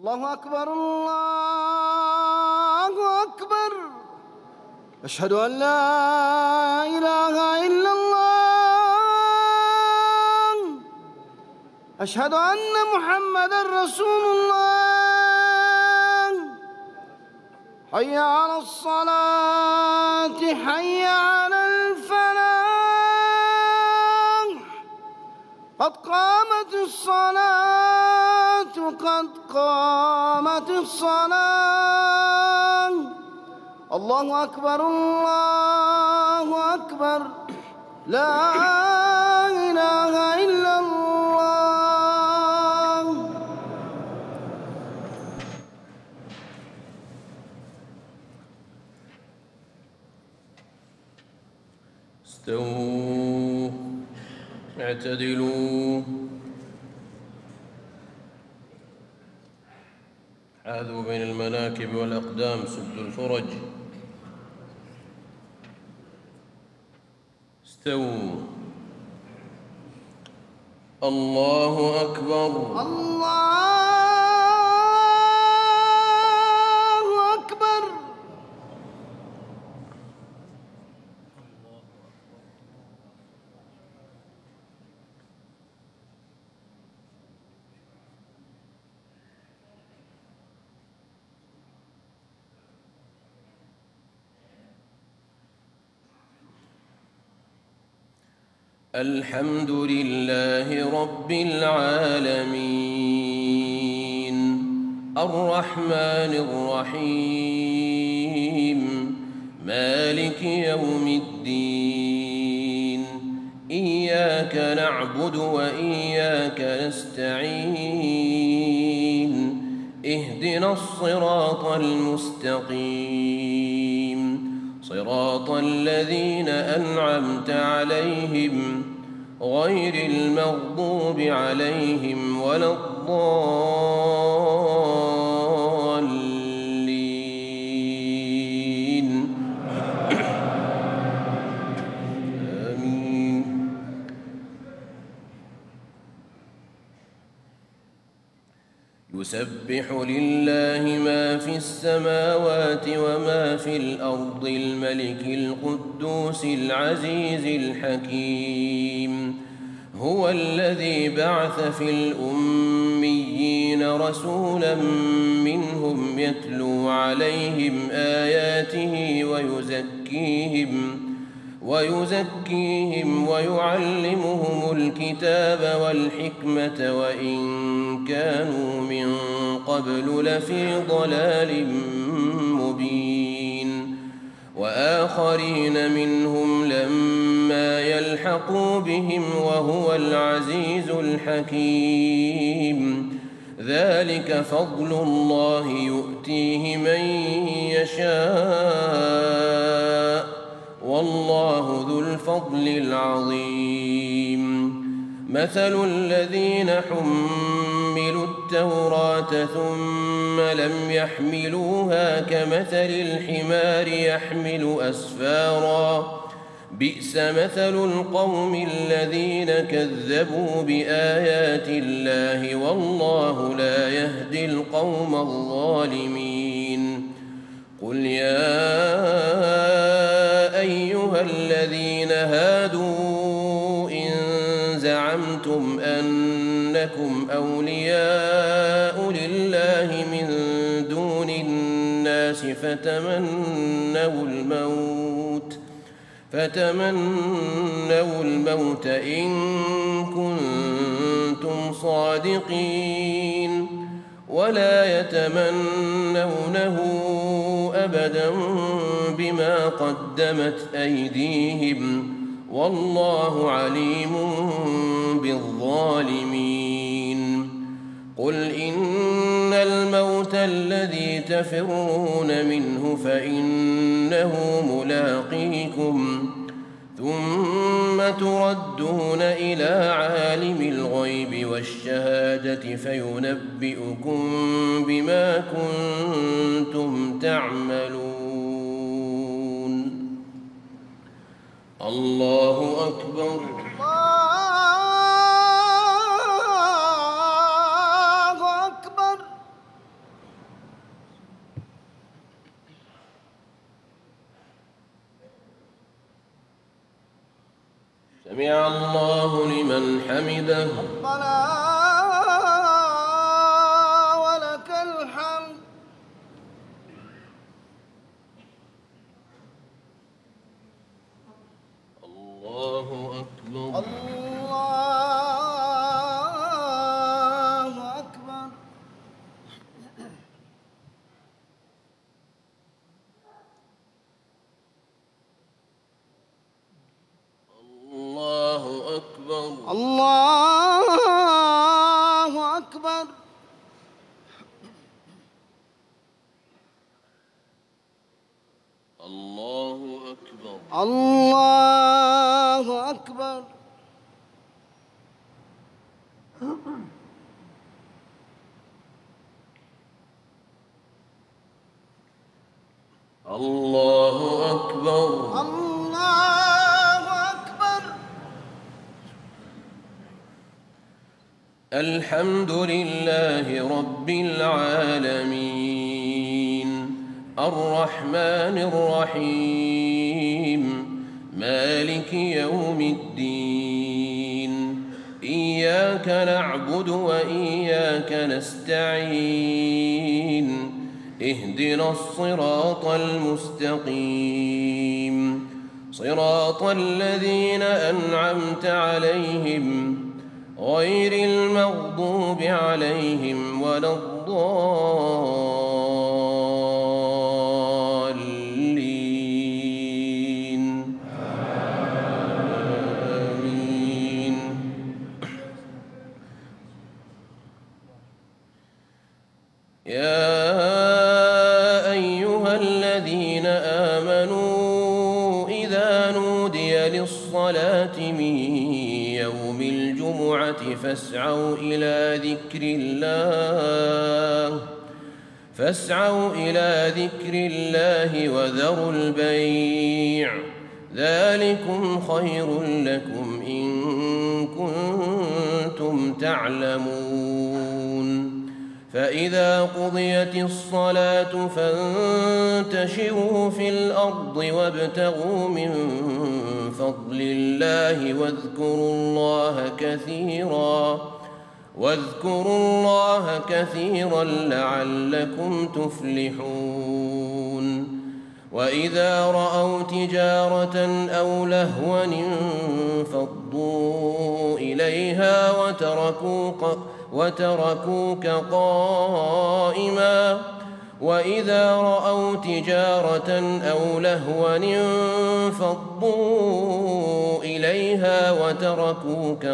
الله أكبر الله أكبر. أشهد أن لا إله إلا الله. أشهد أن محمدًا رسول الله. حي على الصلاة حي على الفلاح. قد قامت الصلاة قد قامت الصلاة. الله أكبر الله أكبر. لا إله إلا الله. استووا اعتدلوا حاذوا بين المناكب والأقدام سدوا الفرج. استووا. الله أكبر الله أكبر. الحمد لله رب العالمين الرحمن الرحيم مالك يوم الدين. إياك نعبد وإياك نستعين. اهدنا الصراط المستقيم صراط الذين أنعمت عليهم غير المغضوب عليهم ولا الضالين. آمين. يسبح لله ما في السماوات وما في الأرض الملك القدوس العزيز الحكيم. هو الذي بعث في الأميين رسولا منهم يتلو عليهم آياته ويزكيهم ويعلمهم الكتاب والحكمة وإن كانوا من قبل لفي ضلال مبين. وآخرين منهم لما يلحقوا بهم وهو العزيز الحكيم. ذلك فضل الله يؤتيه من يشاء والله ذو الفضل العظيم. مثل الذين حملوا التوراة ثم لم يحملوها كمثل الحمار يحمل أسفارا. بئس مثل القوم الذين كذبوا بآيات الله والله لا يهدي القوم الظالمين. قل يا أيها الذين هادوا إن زعمتم أنكم أولياء لله من دون الناس فتمنوا الموت إن كنتم صادقين ولا يتمنونه أبدا بما قدمت أيديهم والله عليم بالظالمين. قل إن الموت الذي تفرون منه فإنه ملاقيكم ثم تردون إلى عالم الغيب والشهادة فينبئكم بما كنتم تعملون. الله أكبر. الله أكبر. سمع الله لمن حمده. ربنا ولك الحمد. الله أكبر. الله أكبر. الله أكبر. الله أكبر. الله أكبر. الله أكبر. الله أكبر. الله أكبر. الحمد لله رب العالمين الرحمن الرحيم مالك يوم الدين إياك نعبد وإياك نستعين اهدنا الصراط المستقيم صراط الذين أنعمت عليهم غير المغضوب عليهم ولا الضالين آمين. يا أيها الذين آمنوا إذا نودي للصلاة من يوم الجمعة فاسعوا إلى ذكر الله وذروا البيع ذلكم خير لكم إن كنتم تعلمون. فإذا قضيت الصلاة فانتشروا في الأرض وابتغوا من فضل الله واذكروا الله كثيرا لعلكم تفلحون. وإذا رأوا تجارة أو لهوا انفضوا إليها وتركوك قائما وإذا رأوا تجارة أو لهوا انفضوا إليها وتركوك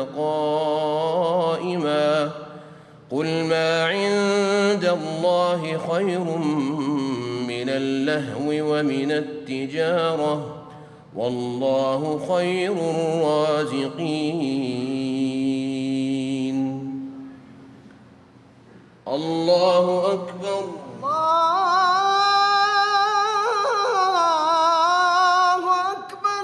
قائما قل ما عند الله خير من اللهو ومن التجارة والله خير الرازقين. الله أكبر. الله أكبر.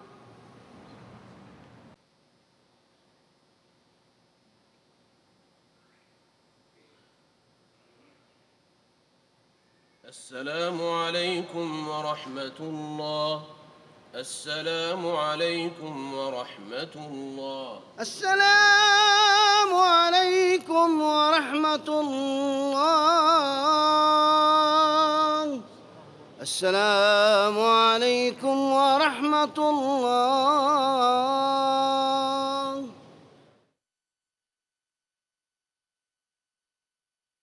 السلام عليكم ورحمة الله. السلام عليكم ورحمة الله. السلام عليكم ورحمة الله. السلام عليكم ورحمة الله.